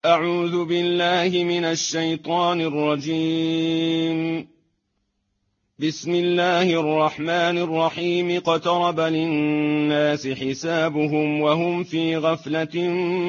أعوذ بالله من الشيطان الرجيم. بسم الله الرحمن الرحيم. اقترب للناس حسابهم وهم في غفلة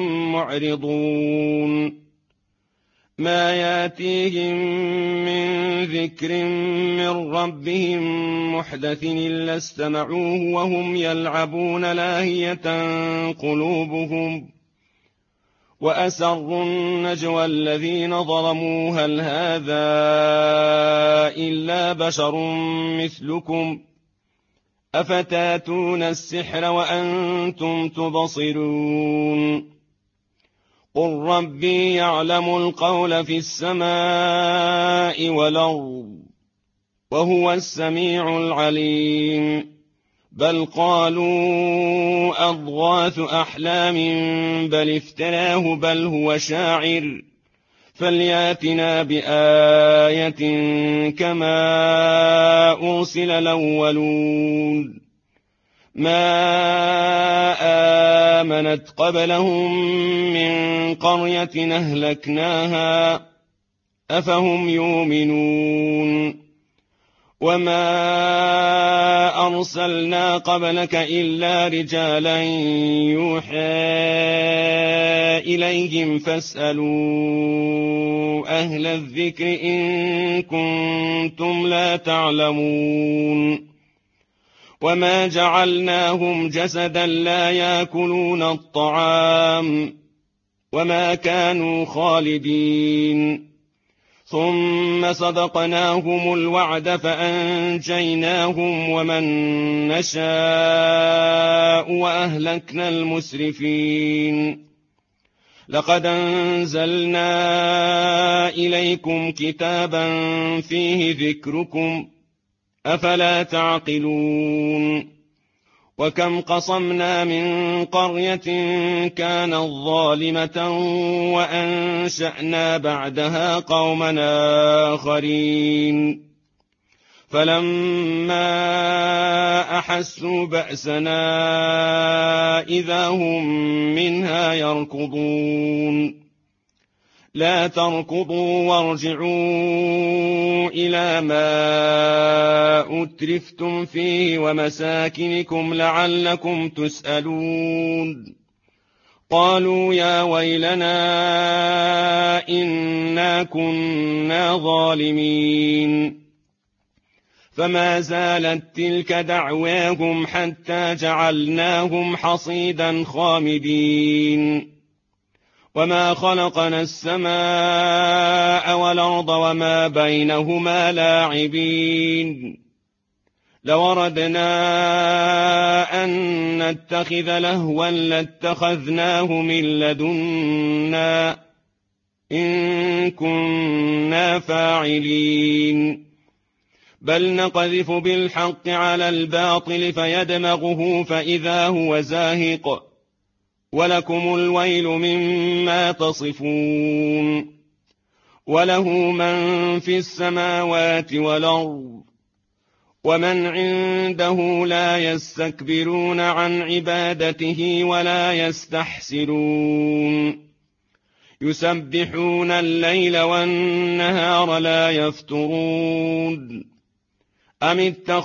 معرضون. ما ياتيهم من ذكر من ربهم محدث إلا استمعوه وهم يلعبون لاهية قلوبهم، وأسروا النجوى الذين ظلموا هل هذا إلا بشر مثلكم أفتاتون السحر وأنتم تبصرون. قل ربي يعلم القول في السماء والأرض وهو السميع العليم. بل قالوا أضغاث أحلام بل افتراه بل هو شاعر فلياتنا بآية كما أرسل الأولون. ما آمنت قبلهم من قرية أهلكناها أفهم يؤمنون. وما أرسلنا قبلك إلا رجالا يوحى إليهم فاسألوا أهل الذكر إن كنتم لا تعلمون. وما جعلناهم جسدا لا يأكلون الطعام وما كانوا خالدين. ثم صدقناهم الوعد فأنجيناهم ومن نشاء وأهلكنا المسرفين. لقد أنزلنا إليكم كتابا فيه ذكركم أفلا تعقلون. وكم قصمنا من قرية كانت ظالمة وأنشأنا بعدها قوما آخرين فلما أحسوا بأسنا إذا هم منها يركضون. لا تركضوا وارجعوا إلى ما أترفتم فيه ومساكنكم لعلكم تسألون. قالوا يا ويلنا إنا كنا ظالمين. فما زالت تلك دعواهم حتى جعلناهم حصيدا خامدين. وما خلقنا السماء والأرض وما بينهما لاعبين. لوردنا أن نتخذ لهوا لاتخذناه من لدنا إن كنا فاعلين. بل نقذف بالحق على الباطل فيدمغه فإذا هو زاهق ولكم الويل مما تصفون. وله من في السماوات والأرض ومن عنده لا يستكبرون عن عبادته ولا يستحسرون. يسبحون الليل والنهار لا يفترون. أم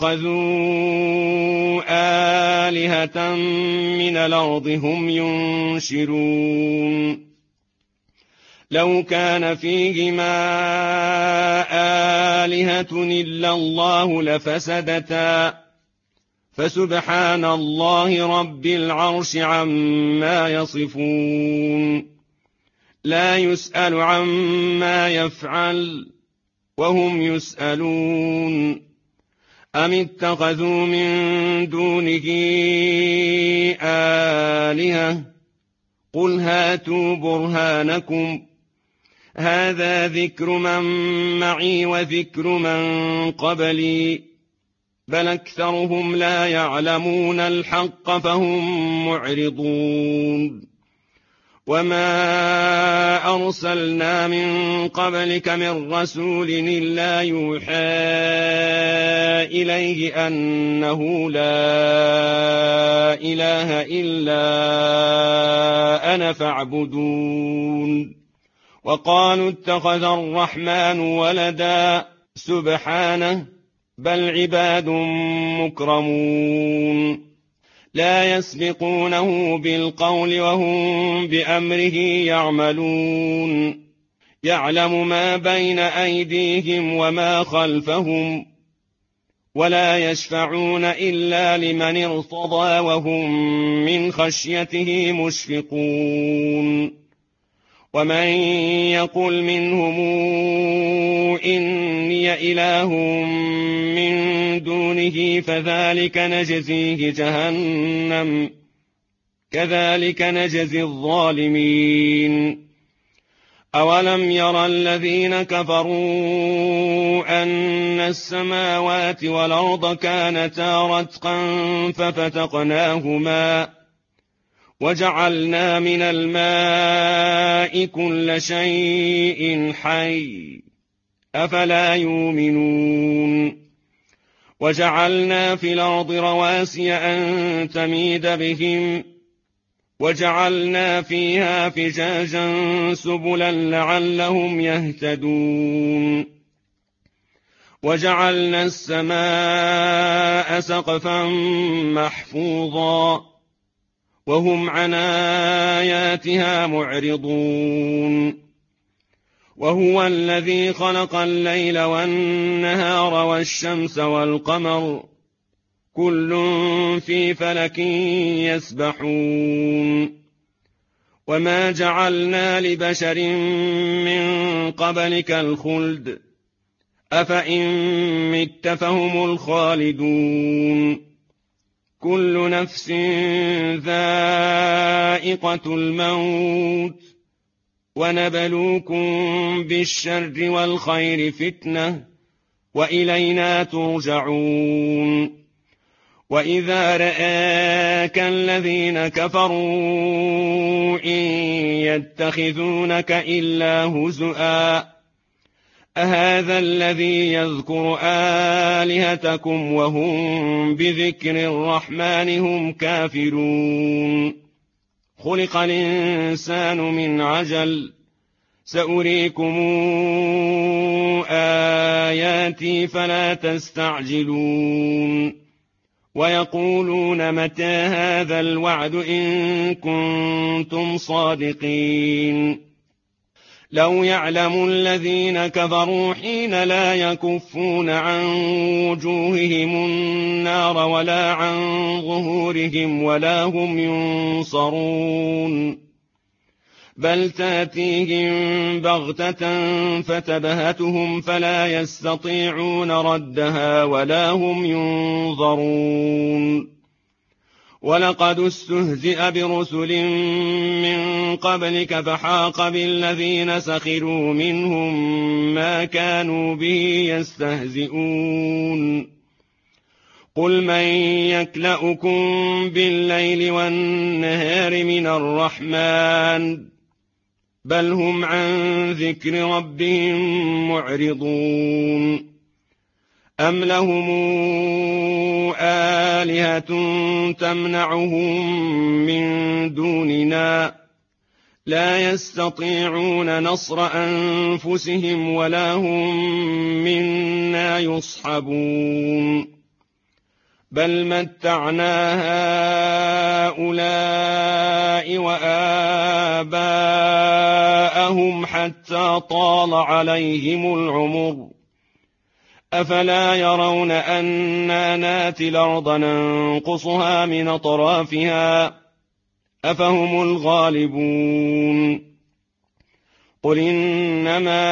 اتخذوا آلهة من الأرض هم ينشرون. لو كان فيهما آلهة إلا الله لفسدتا فسبحان الله رب العرش عما يصفون. لا يسأل عما يفعل وهم يسألون. أم اتخذوا من دونه آلهة قل هاتوا برهانكم هذا ذكر من معي وذكر من قبلي بل أكثرهم لا يعلمون الحق فهم معرضون. وما أرسلنا من قبلك من رسول إلا يوحى إليه أنه لا إله إلا أنا فاعبدون. وقالوا اتخذ الرحمن ولدا سبحانه بل عباد مكرمون لا يسبقونه بالقول وهم بأمره يعملون يعلم ما بين أيديهم وما خلفهم ولا يشفعون إلا لمن ارتضى وهم من خشيته مشفقون ومن يقل منهم إني إله من دونه فذلك نجزيه جهنم كذلك نجزي الظالمين أولم ير الذين كفروا أن السماوات والأرض كانتا رتقا ففتقناهما وجعلنا من الماء كل شيء حي أفلا يؤمنون وجعلنا في الأرض رواسي أن تميد بهم وجعلنا فيها فجاجا سبلا لعلهم يهتدون وجعلنا السماء سقفا محفوظا وهم عن آياتها معرضون وهو الذي خلق الليل والنهار والشمس والقمر كل في فلك يسبحون وما جعلنا لبشر من قبلك الخلد أفإن مت فهم الخالدون كل نفس ذائقة الموت ونبلوكم بالشر والخير فتنة وإلينا ترجعون وإذا رآك الذين كفروا إن يتخذونك إلا هزؤا أهذا الذي يذكر آلهتكم وهم بذكر الرحمن هم كافرون خلق الإنسان من عجل سأريكم آياتي فلا تستعجلون ويقولون متى هذا الوعد إن كنتم صادقين لو يعلم الذين كفروا حين لا يكفون عن وجوههم النار ولا عن ظهورهم ولا هم ينصرون بل تاتيهم بغتة فتبهتهم فلا يستطيعون ردها ولا هم ينظرون ولقد استهزئ برسل من قبلك فحاق بالذين سخروا منهم ما كانوا به يستهزئون قل من يكلؤكم بالليل والنهار من الرحمن بل هم عن ذكر ربهم معرضون أم لهم آلهة تمنعهم من دوننا لا يستطيعون نصر أنفسهم ولا هم منا يصحبون بل متعنا هؤلاء وآباءهم حتى طال عليهم العمر أفلا يرون أنا ناتي الأرض ننقصها من أطرافها أفهم الغالبون قل إنما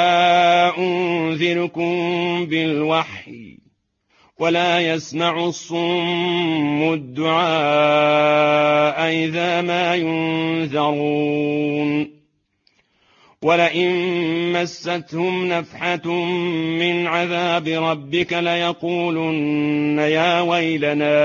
أنذركم بالوحي ولا يسمع الصم الدعاء إذا ما ينذرون ولئن مستهم نفحة من عذاب ربك ليقولن يا ويلنا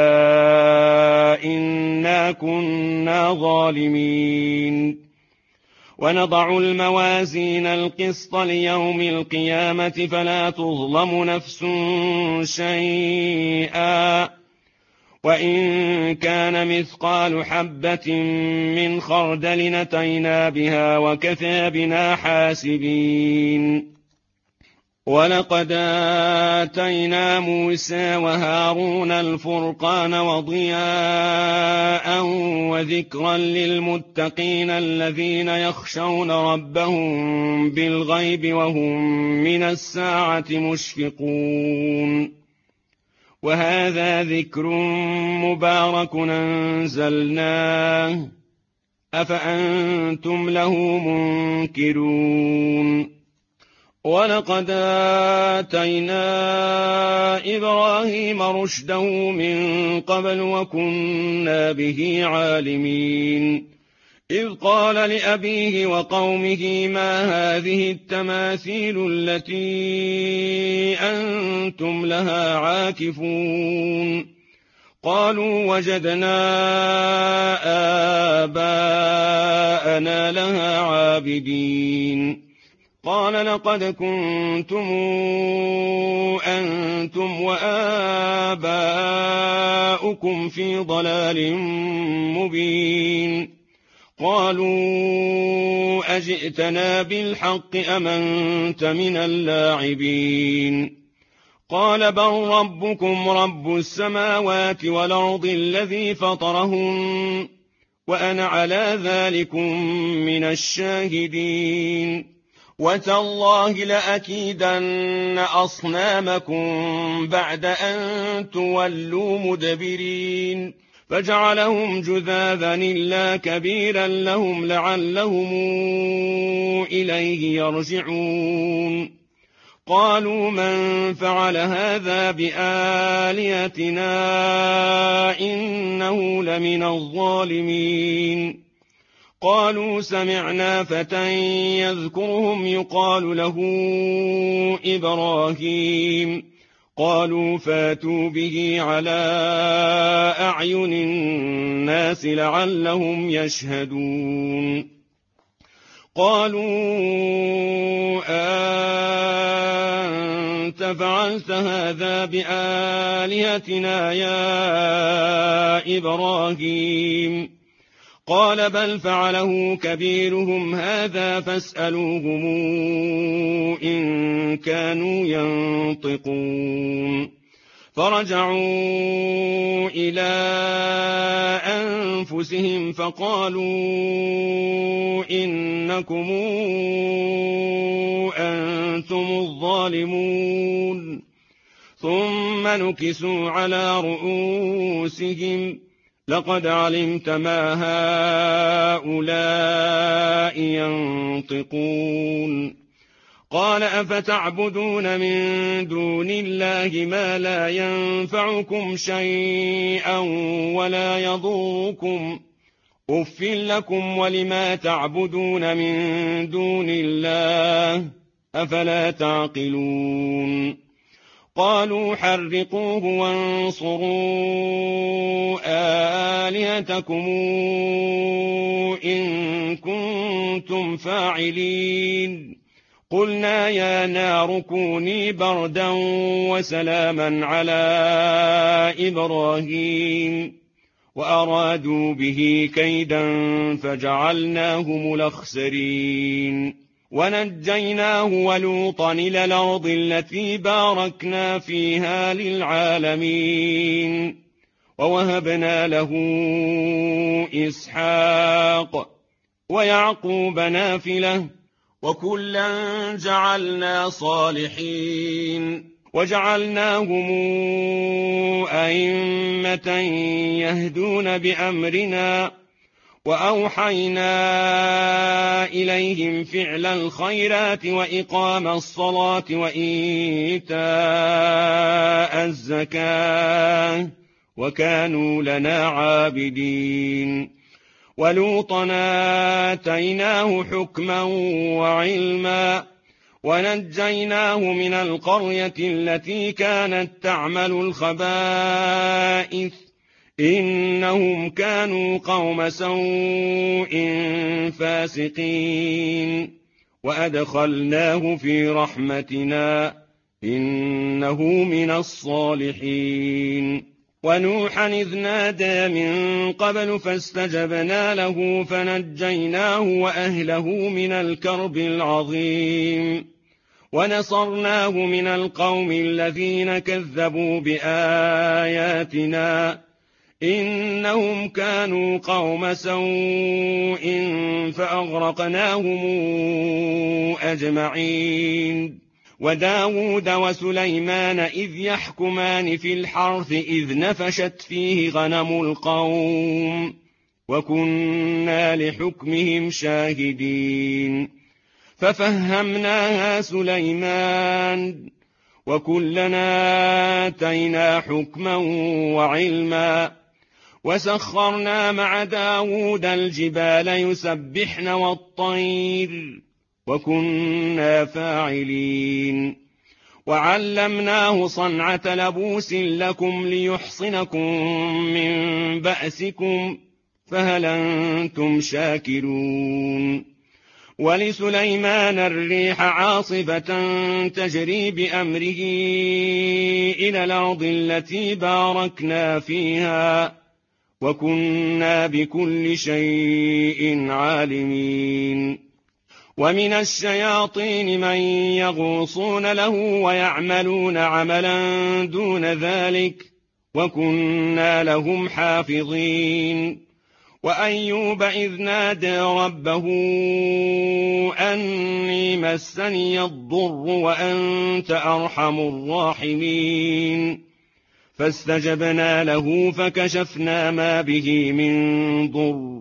إنا كنا ظالمين ونضع الموازين القسط ليوم القيامة فلا تظلم نفس شيئا وإن كان مثقال حبة من خردل أتينا بها وكفى بنا حاسبين. ولقد آتينا موسى وهارون الفرقان وضياء وذكرا للمتقين الذين يخشون ربهم بالغيب وهم من الساعة مشفقون. وهذا ذكر مبارك أنزلناه أفأنتم له منكرون. ولقد آتينا إبراهيم رشده من قبل وكنا به عالمين. إذ قال لأبيه وقومه ما هذه التماثيل التي أنتم لها عاكفون؟ قالوا وجدنا آباءنا لها عابدين. قال لقد كنتم أنتم وآباؤكم في ضلال مبين. قالوا أجئتنا بالحق أم أنت من اللاعبين؟ قال بل ربكم رب السماوات والأرض الذي فطرهن وأنا على ذلكم من الشاهدين. وتالله لأكيدن أصنامكم بعد أن تولوا مدبرين. فجعلهم جذاذا إلا كبيرا لهم لعلهم إليه يرجعون. قالوا من فعل هذا بآلهتنا إنه لمن الظالمين. قالوا سمعنا فتى يذكرهم يقال له إبراهيم. قالوا فاتوا به على أعين الناس لعلهم يشهدون. قالوا أنت فعلت هذا بآلهتنا يا إبراهيم؟ قال بل فعله كبيرهم هذا فاسألوهم إن كانوا ينطقون. فرجعوا إلى أنفسهم فقالوا إنكم أنتم الظالمون. ثم نكسوا على رؤوسهم لقد علمت ما هؤلاء ينطقون. قال أفتعبدون من دون الله ما لا ينفعكم شيئا ولا يضركم أف لكم ولما تعبدون من دون الله أفلا تعقلون. قالوا حرقوه وانصروا آلهتكم إن كنتم فاعلين. قلنا يا نار كوني بردا وسلاما على إبراهيم وأرادوا به كيدا فجعلناهم الأخسرين. ونجيناه ولوطا إلى الأرض التي باركنا فيها للعالمين. ووهبنا له إسحاق ويعقوب نافلة وكلا جعلنا صالحين. وجعلناهم أئمة يهدون بأمرنا وأوحينا إليهم فعل الخيرات وإقام الصلاة وإيتاء الزكاة وكانوا لنا عابدين. ولوطا آتيناه حكما وعلما ونجيناه من القرية التي كانت تعمل الخبائث إنهم كانوا قوم سوء فاسقين. وأدخلناه في رحمتنا إنه من الصالحين. ونوحا إذ نادى من قبل فاستجبنا له فنجيناه وأهله من الكرب العظيم ونصرناه من القوم الذين كذبوا بآياتنا إنهم كانوا قوم سوء فأغرقناهم أجمعين وداود وسليمان إذ يحكمان في الحرث إذ نفشت فيه غنم القوم وكنا لحكمهم شاهدين ففهمناها سليمان وكلنا آتينا حكما وعلما وسخرنا مع داود الجبال يسبحن والطير وكنا فاعلين وعلمناه صنعة لبوس لكم ليحصنكم من بأسكم فهل أنتم شاكرون ولسليمان الريح عاصفة تجري بأمره إلى الأرض التي باركنا فيها وكنا بكل شيء عالمين ومن الشياطين من يغوصون له ويعملون عملا دون ذلك وكنا لهم حافظين وأيوب إذ نادى ربه أني مسني الضر وأنت أرحم الراحمين فاستجبنا له فكشفنا ما به من ضر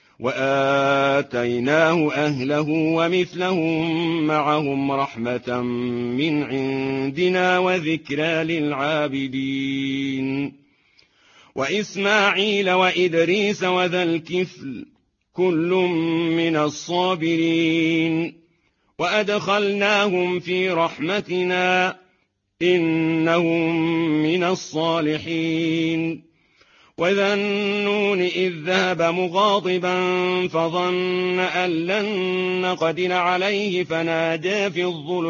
وآتيناه أهله ومثلهم معهم رحمة من عندنا وذكرى للعابدين وإسماعيل وإدريس وذا الكفل كل من الصابرين وأدخلناهم في رحمتنا إنهم من الصالحين وذا النون إذ ذهب مغاضبا فظن أن لن نقدر عليه فنادى في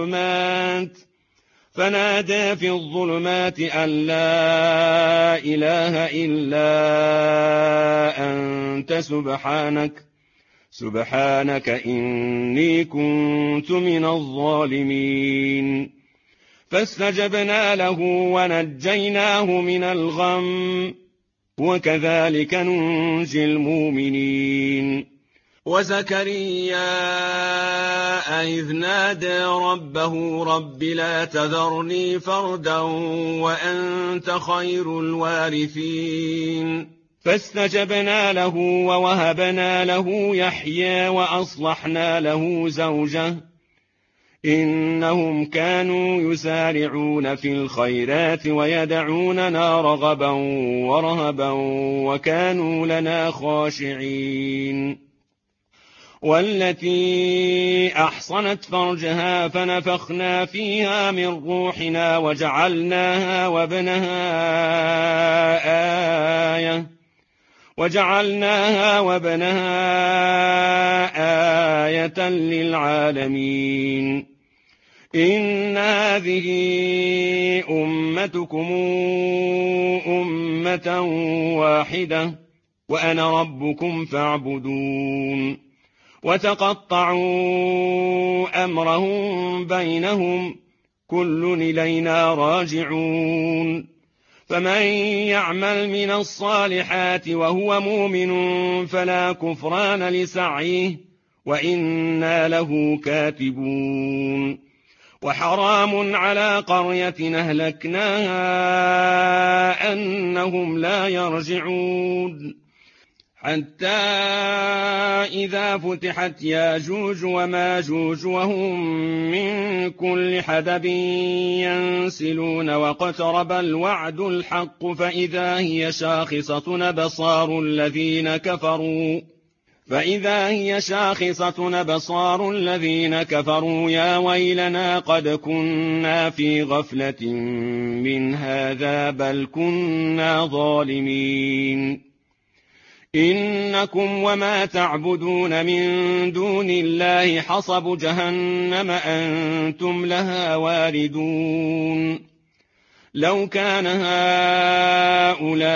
الظلمات أن لا إله إلا أنت سبحانك إني كنت من الظالمين فاستجبنا له ونجيناه من الغم وكذلك ننجي المؤمنين وزكريا إذ نادى ربه رب لا تذرني فردا وأنت خير الوارثين فاستجبنا له ووهبنا له يحيى وأصلحنا له زوجه إنهم كانوا يسارعون في الخيرات ويدعوننا رغبا ورهبا وكانوا لنا خاشعين والتي أحصنت فرجها فنفخنا فيها من روحنا وجعلناها وابنها آية للعالمين إن هذه أمتكم أمة واحدة وأنا ربكم فاعبدون وتقطعوا أمرهم بينهم كل إلينا راجعون فمن يعمل من الصالحات وهو مؤمن فلا كفران لسعيه وإنا له كاتبون وحرام على قرية أهلكناها أنهم لا يرجعون حتى إذا فتحت ياجوج وماجوج وهم من كل حدب ينسلون واقترب الوعد الحق فإذا هي شاخصة أبصار الذين كفروا يا ويلنا قد كنا في غفلة من هذا بل كنا ظالمين إنكم وما تعبدون من دون الله حصب جهنم أنتم لها واردون لو كان هؤلاء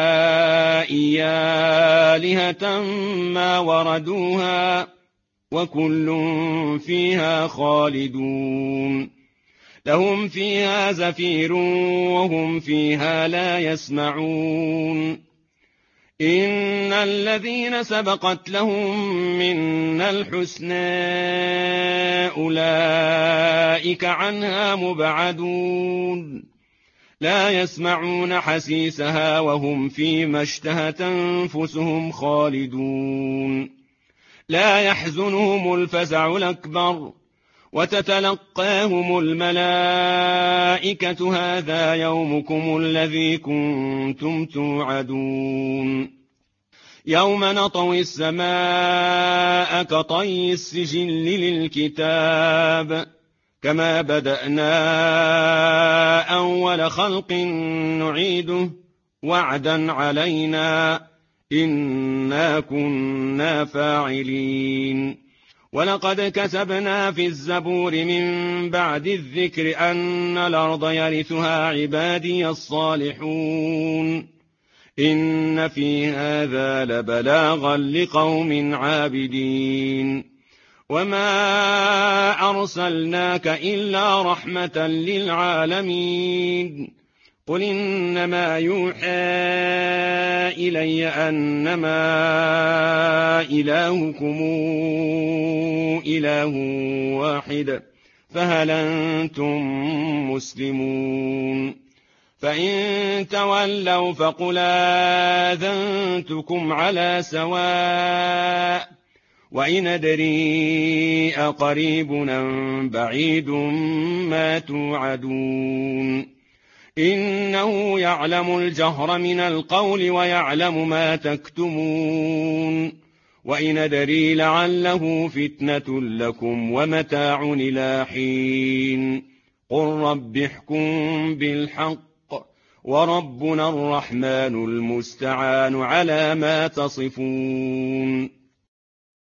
آلهة ما وردوها وكل فيها خالدون لهم فيها زفير وهم فيها لا يسمعون إن الذين سبقت لهم منا الحسنى أولئك عنها مبعدون لا يسمعون حسيسها وهم فيما اشتهت أنفسهم خالدون لا يحزنهم الفزع الأكبر وتتلقاهم الملائكة هذا يومكم الذي كنتم توعدون يوم نطوي السماء كطي السجل للكتاب كما بدأنا أول خلق نعيده وعدا علينا إنا كنا فاعلين ولقد كتبنا في الزبور من بعد الذكر أن الأرض يرثها عبادي الصالحون إن في هذا لبلاغا لقوم عابدين وما أرسلناك إلا رحمة للعالمين قل إنما يوحى إلي أنما إلهكم إله واحد فهل أنتم مسلمون فإن تولوا فقل آذنتكم على سواء وإن أدري أقريب أم بعيد ما توعدون إنه يعلم الجهر من القول ويعلم ما تكتمون وإن أدري لعله فتنة لكم ومتاع إلى حين قل رب احكم بالحق وربنا الرحمن المستعان على ما تصفون